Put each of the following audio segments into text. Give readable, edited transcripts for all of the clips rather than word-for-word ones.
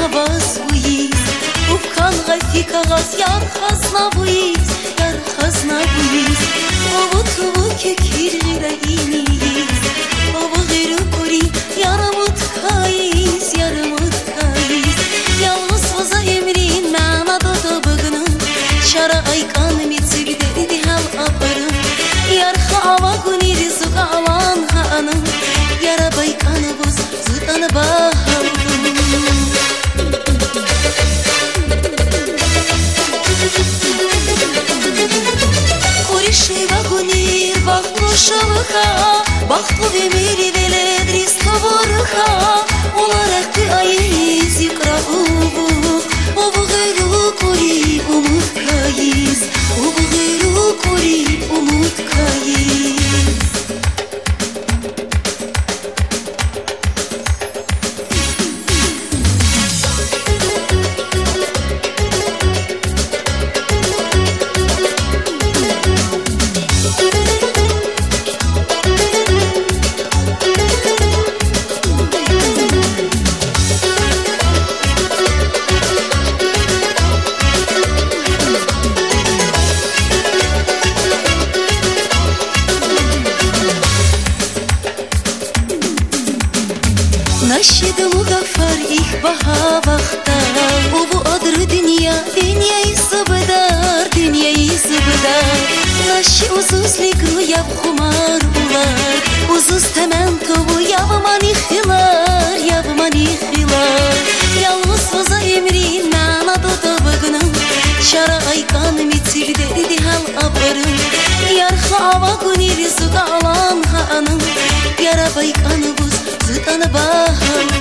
havas buyiz Ufkan gayfi kağız yar hazna buyiz Yar hazna buyiz Ovu tuvu kekirle iniyiz Ovu gırı kuri yaramut kayiz Yaramut kayiz Yalnız vaza emrin mena dodo bıgının Şara aykan mitir dedi hal aparım Yar hava güniri zuga alan hanım Yara baykanı buz zutanı bahalım Korişi vagunir bahtlu şalıka Bahtlu vemiri veledris tavarıka Olarak bir ayiz yukra ubu Obu gayru kori umut kayiz Obu gayru kori umut kayiz Naşid mugaffar ih baha vakta O bu adr dünya dünyayı sıbıdar Dünyayı sıbıdar Naşi uzuzlik rüyab kumar ular Uzuz temen tobu yavmani hilar Yavmani hilar Yalnız vaza emrin mena dodo bıgının Şara aykan mitir dedi hal aparım Yar hava güniri zuga alan hanım Yara baykanı buz zutanı bahalım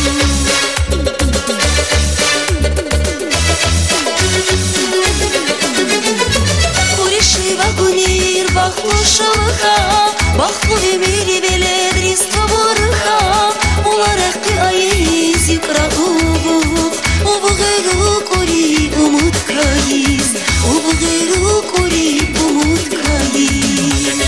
Korişi vagunir bahtlu şalıka Bahtlu emiri veledris tavarıka Olarak ki ayiz yukra ubu Obu gayru kori umut kayiz Obu gayru kori umut kayiz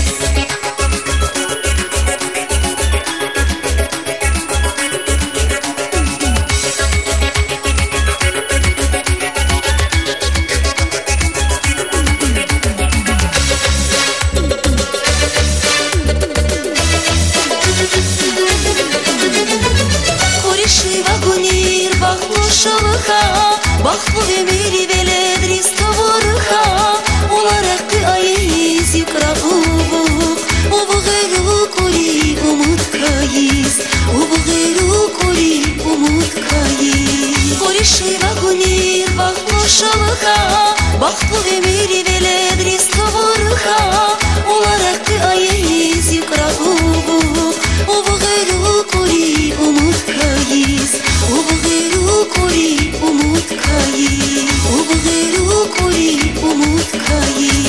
Bahtlu emiri veledris tavarıka Olarak ki ayiz yukra ubu Obu gayru kori umut kayiz Obu gayru kori umut kayiz Korişi vagunir bahtlu şalıka Bahtlu emiri veledris tavarıka Olarak ki ayiz yukra ubu Obu gayru kori umut kayiz Obu gayru kori umut kayiz Obu gayru kori umut kayiz